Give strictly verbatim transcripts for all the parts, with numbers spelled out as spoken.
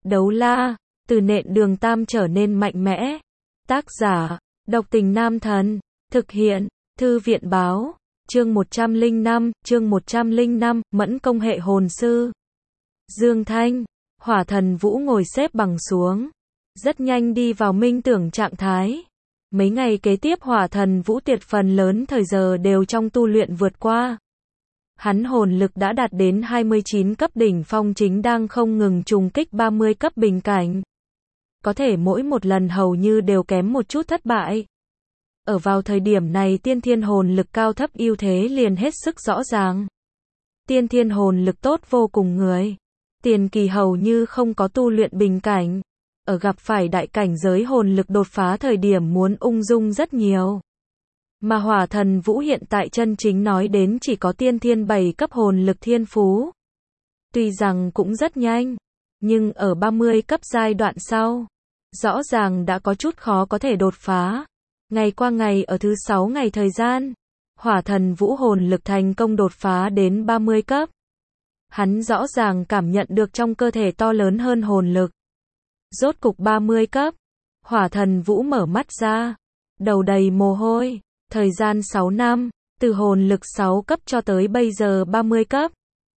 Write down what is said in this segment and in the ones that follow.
Đấu la, từ nện đường tam trở nên mạnh mẽ. Tác giả, Độc Tình Nam Thần. Thực hiện, Thư viện báo. Chương một trăm lẻ năm, chương một trăm lẻ năm, Mẫn công hệ hồn sư. Dương Thanh, Hỏa Thần Vũ ngồi xếp bằng xuống. Rất nhanh đi vào minh tưởng trạng thái. Mấy ngày kế tiếp Hỏa Thần Vũ tuyệt phần lớn thời giờ đều trong tu luyện vượt qua. Hắn hồn lực đã đạt đến hai mươi chín cấp đỉnh phong, chính đang không ngừng trùng kích ba mươi cấp bình cảnh. Có thể mỗi một lần hầu như đều kém một chút thất bại. Ở vào thời điểm này tiên thiên hồn lực cao thấp ưu thế liền hết sức rõ ràng. Tiên thiên hồn lực tốt vô cùng người. Tiền kỳ hầu như không có tu luyện bình cảnh. Ở gặp phải đại cảnh giới hồn lực đột phá thời điểm muốn ung dung rất nhiều. Mà Hỏa Thần Vũ hiện tại chân chính nói đến chỉ có tiên thiên bảy cấp hồn lực thiên phú. Tuy rằng cũng rất nhanh, nhưng ở ba mươi cấp giai đoạn sau, rõ ràng đã có chút khó có thể đột phá. Ngày qua ngày ở thứ sáu ngày thời gian, Hỏa Thần Vũ hồn lực thành công đột phá đến ba mươi cấp. Hắn rõ ràng cảm nhận được trong cơ thể to lớn hơn hồn lực. Rốt cục ba mươi cấp, Hỏa Thần Vũ mở mắt ra, đầu đầy mồ hôi. Thời gian sáu năm, từ hồn lực sáu cấp cho tới bây giờ ba mươi cấp.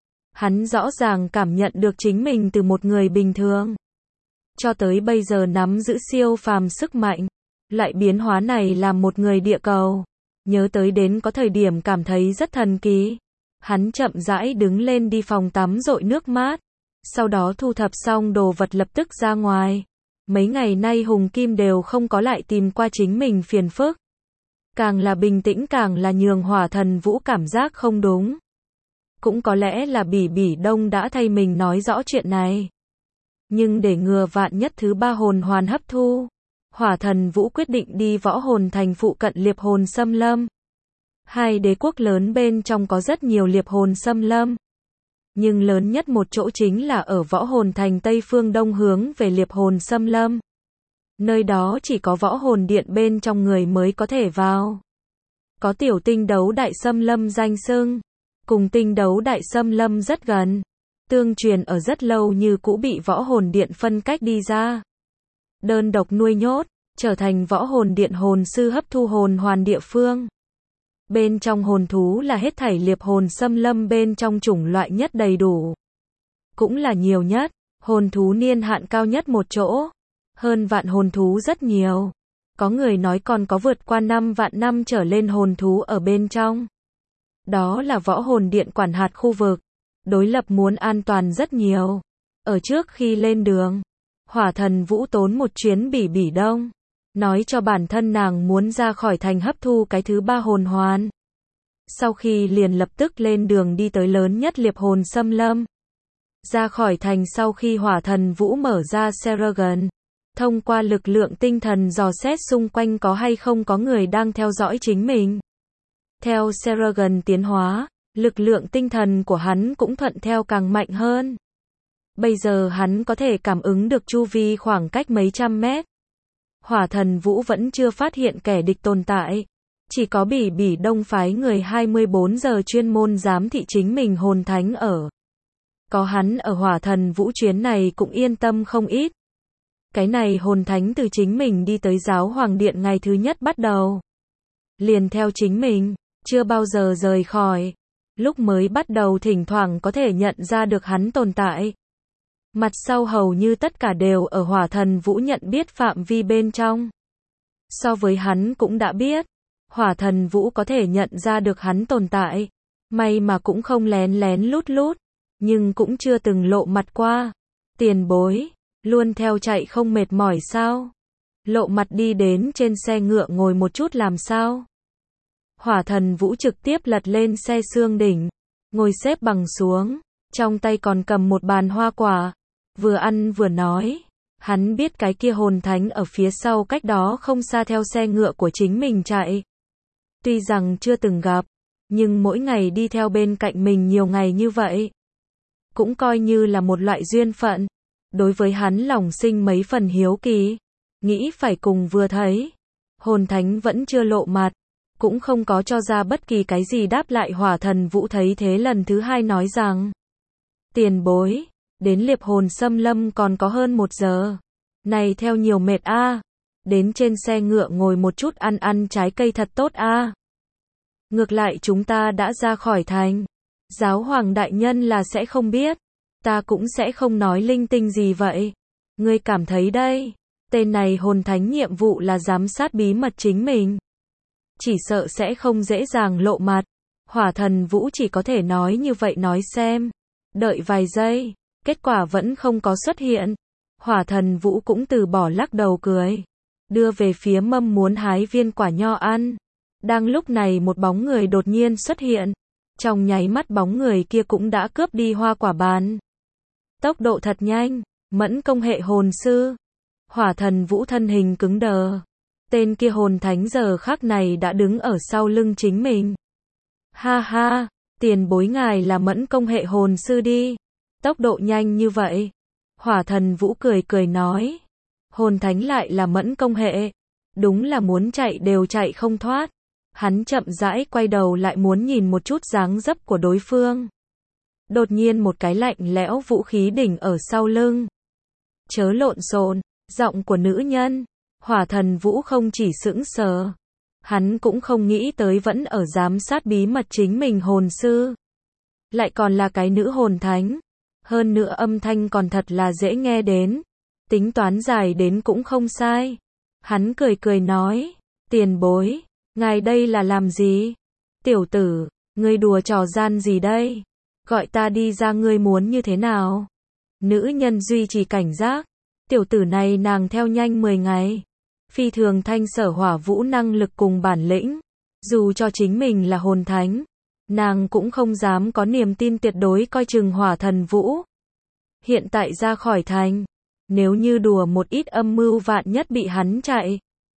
Hắn rõ ràng cảm nhận được chính mình từ một người bình thường, cho tới bây giờ nắm giữ siêu phàm sức mạnh. Loại biến hóa này làm một người địa cầu, nhớ tới đến có thời điểm cảm thấy rất thần kỳ. Hắn chậm rãi đứng lên đi phòng tắm dội nước mát, sau đó thu thập xong đồ vật lập tức ra ngoài. Mấy ngày nay Hùng Kim đều không có lại tìm qua chính mình phiền phức. Càng là bình tĩnh càng là nhường Hỏa Thần Vũ cảm giác không đúng. Cũng có lẽ là Bỉ Bỉ Đông đã thay mình nói rõ chuyện này. Nhưng để ngừa vạn nhất thứ ba hồn hoàn hấp thu, Hỏa Thần Vũ quyết định đi Võ Hồn Thành phụ cận liệp hồn xâm lâm. Hai đế quốc lớn bên trong có rất nhiều liệp hồn xâm lâm. Nhưng lớn nhất một chỗ chính là ở Võ Hồn Thành Tây phương đông hướng về liệp hồn xâm lâm. Nơi đó chỉ có võ hồn điện bên trong người mới có thể vào. Có tiểu tinh đấu đại xâm lâm danh xưng, cùng tinh đấu đại xâm lâm rất gần. Tương truyền ở rất lâu như cũ bị võ hồn điện phân cách đi ra. Đơn độc nuôi nhốt, trở thành võ hồn điện hồn sư hấp thu hồn hoàn địa phương. Bên trong hồn thú là hết thảy liệp hồn xâm lâm bên trong chủng loại nhất đầy đủ. Cũng là nhiều nhất, hồn thú niên hạn cao nhất một chỗ. Hơn vạn hồn thú rất nhiều. Có người nói còn có vượt qua năm vạn năm trở lên hồn thú ở bên trong. Đó là võ hồn điện quản hạt khu vực. Đối lập muốn an toàn rất nhiều. Ở trước khi lên đường, Hỏa Thần Vũ tốn một chuyến Bỉ Bỉ Đông. Nói cho bản thân nàng muốn ra khỏi thành hấp thu cái thứ ba hồn hoàn. Sau khi liền lập tức lên đường đi tới lớn nhất liệp hồn xâm lâm. Ra khỏi thành sau khi Hỏa Thần Vũ mở ra Seragon. Thông qua lực lượng tinh thần dò xét xung quanh có hay không có người đang theo dõi chính mình. Theo Seragon tiến hóa, lực lượng tinh thần của hắn cũng thuận theo càng mạnh hơn. Bây giờ hắn có thể cảm ứng được chu vi khoảng cách mấy trăm mét. Hỏa Thần Vũ vẫn chưa phát hiện kẻ địch tồn tại. Chỉ có Bỉ Bỉ Đông phái người hai mươi bốn giờ chuyên môn giám thị chính mình hồn thánh ở. Có hắn ở Hỏa Thần Vũ chuyến này cũng yên tâm không ít. Cái này hồn thánh từ chính mình đi tới giáo hoàng điện ngày thứ nhất bắt đầu. Liền theo chính mình, chưa bao giờ rời khỏi. Lúc mới bắt đầu thỉnh thoảng có thể nhận ra được hắn tồn tại. Mặt sau hầu như tất cả đều ở Hỏa Thần Vũ nhận biết phạm vi bên trong. So với hắn cũng đã biết, Hỏa Thần Vũ có thể nhận ra được hắn tồn tại. May mà cũng không lén lén lút lút, nhưng cũng chưa từng lộ mặt qua. Tiền bối. Luôn theo chạy không mệt mỏi sao? Lộ mặt đi đến trên xe ngựa ngồi một chút làm sao? Hỏa Thần Vũ trực tiếp lật lên xe xương đỉnh, ngồi xếp bằng xuống, trong tay còn cầm một bàn hoa quả, vừa ăn vừa nói. Hắn biết cái kia hồn thánh ở phía sau cách đó không xa theo xe ngựa của chính mình chạy. Tuy rằng chưa từng gặp, nhưng mỗi ngày đi theo bên cạnh mình nhiều ngày như vậy, cũng coi như là một loại duyên phận. Đối với hắn lòng sinh mấy phần hiếu kỳ, nghĩ phải cùng vừa thấy. Hồn thánh vẫn chưa lộ mặt, cũng không có cho ra bất kỳ cái gì đáp lại. Hỏa Thần Vũ thấy thế lần thứ hai nói rằng, tiền bối, đến liệp hồn xâm lâm còn có hơn một giờ. Này theo nhiều mệt a. Đến trên xe ngựa ngồi một chút ăn ăn trái cây thật tốt a. Ngược lại chúng ta đã ra khỏi thành. Giáo hoàng đại nhân là sẽ không biết. Ta cũng sẽ không nói linh tinh gì vậy. Ngươi cảm thấy đây. Tên này hồn thánh nhiệm vụ là giám sát bí mật chính mình. Chỉ sợ sẽ không dễ dàng lộ mặt. Hỏa thần Vũ chỉ có thể nói như vậy nói xem. Đợi vài giây. Kết quả vẫn không có xuất hiện. Hỏa thần Vũ cũng từ bỏ lắc đầu cười. Đưa về phía mâm muốn hái viên quả nho ăn. Đang lúc này một bóng người đột nhiên xuất hiện. Trong nháy mắt bóng người kia cũng đã cướp đi hoa quả bàn. Tốc độ thật nhanh. Mẫn công hệ hồn sư. Hỏa thần Vũ thân hình cứng đờ. Tên kia hồn thánh giờ khắc này đã đứng ở sau lưng chính mình. Ha ha, tiền bối ngài là mẫn công hệ hồn sư đi. Tốc độ nhanh như vậy. Hỏa thần Vũ cười cười nói. Hồn thánh lại là mẫn công hệ. Đúng là muốn chạy đều chạy không thoát. Hắn chậm rãi quay đầu lại muốn nhìn một chút dáng dấp của đối phương. Đột nhiên một cái lạnh lẽo vũ khí đỉnh ở sau lưng. Chớ lộn xộn, giọng của nữ nhân. Hỏa thần Vũ không chỉ sững sờ. Hắn cũng không nghĩ tới vẫn ở giám sát bí mật chính mình hồn sư. Lại còn là cái nữ hồn thánh. Hơn nữa âm thanh còn thật là dễ nghe đến. Tính toán dài đến cũng không sai. Hắn cười cười nói. Tiền bối, ngài đây là làm gì? Tiểu tử, ngươi đùa trò gian gì đây? Gọi ta đi ra ngươi muốn như thế nào? Nữ nhân duy trì cảnh giác. Tiểu tử này nàng theo nhanh mười ngày. Phi thường thanh sở hỏa vũ năng lực cùng bản lĩnh. Dù cho chính mình là hồn thánh. Nàng cũng không dám có niềm tin tuyệt đối coi chừng hỏa thần Vũ. Hiện tại ra khỏi thành. Nếu như đùa một ít âm mưu vạn nhất bị hắn chạy.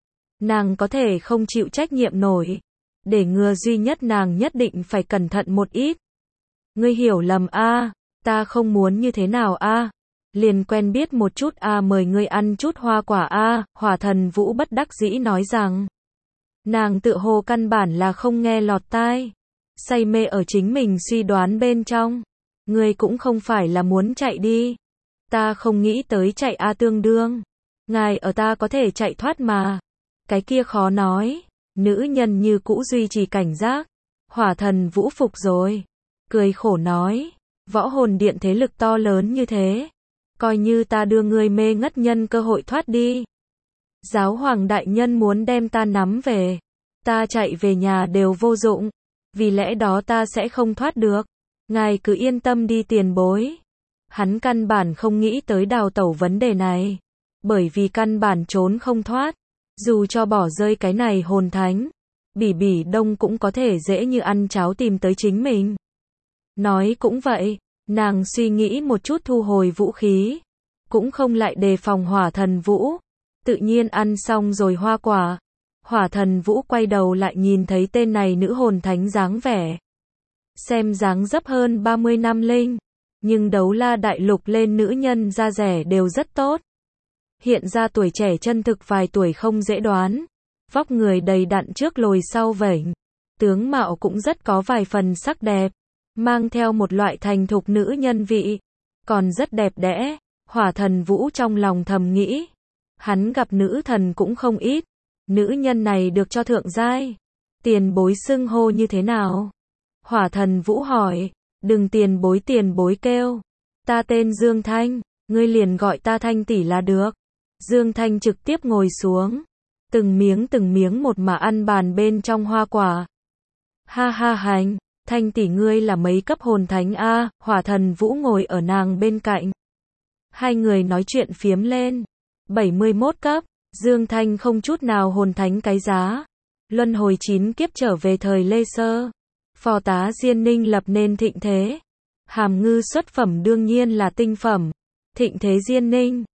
Nàng có thể không chịu trách nhiệm nổi. Để ngừa duy nhất nàng nhất định phải cẩn thận một ít. Ngươi hiểu lầm a, ta không muốn như thế nào a. Liền quen biết một chút a, mời ngươi ăn chút hoa quả a. Hỏa thần Vũ bất đắc dĩ nói rằng. Nàng tự hồ căn bản là không nghe lọt tai. Say mê ở chính mình suy đoán bên trong. Ngươi cũng không phải là muốn chạy đi. Ta không nghĩ tới chạy a tương đương. Ngài ở ta có thể chạy thoát mà. Cái kia khó nói. Nữ nhân như cũ duy trì cảnh giác. Hỏa thần Vũ phục rồi. Cười khổ nói. Võ hồn điện thế lực to lớn như thế. Coi như ta đưa ngươi mê ngất nhân cơ hội thoát đi. Giáo hoàng đại nhân muốn đem ta nắm về. Ta chạy về nhà đều vô dụng. Vì lẽ đó ta sẽ không thoát được. Ngài cứ yên tâm đi tiền bối. Hắn căn bản không nghĩ tới đào tẩu vấn đề này. Bởi vì căn bản trốn không thoát. Dù cho bỏ rơi cái này hồn thánh. Bỉ bỉ đông cũng có thể dễ như ăn cháo tìm tới chính mình. Nói cũng vậy. Nàng suy nghĩ một chút thu hồi vũ khí. Cũng không lại đề phòng hỏa thần Vũ. Tự nhiên ăn xong rồi hoa quả. Hỏa thần Vũ quay đầu lại nhìn thấy tên này nữ hồn thánh dáng vẻ. Xem dáng dấp hơn ba mươi năm linh. Nhưng đấu la đại lục lên nữ nhân da rẻ đều rất tốt. Hiện ra tuổi trẻ chân thực vài tuổi không dễ đoán. Vóc người đầy đặn trước lồi sau vểnh. Tướng mạo cũng rất có vài phần sắc đẹp. Mang theo một loại thành thục nữ nhân vị. Còn rất đẹp đẽ. Hỏa thần Vũ trong lòng thầm nghĩ. Hắn gặp nữ thần cũng không ít. Nữ nhân này được cho thượng giai. Tiền bối xưng hô như thế nào? Hỏa thần Vũ hỏi. Đừng tiền bối tiền bối kêu. Ta tên Dương Thanh. Ngươi liền gọi ta Thanh tỷ là được. Dương Thanh trực tiếp ngồi xuống. Từng miếng từng miếng một mà ăn bàn bên trong hoa quả. Ha ha hành. Thanh tỷ ngươi là mấy cấp hồn thánh a? Hỏa thần Vũ ngồi ở nàng bên cạnh. Hai người nói chuyện phiếm lên. bảy mươi mốt cấp. Dương Thanh không chút nào hồn thánh cái giá. Luân hồi chín kiếp trở về thời Lê Sơ. Phò tá Diên Ninh lập nên thịnh thế. Hàm ngư xuất phẩm đương nhiên là tinh phẩm. Thịnh thế Diên Ninh.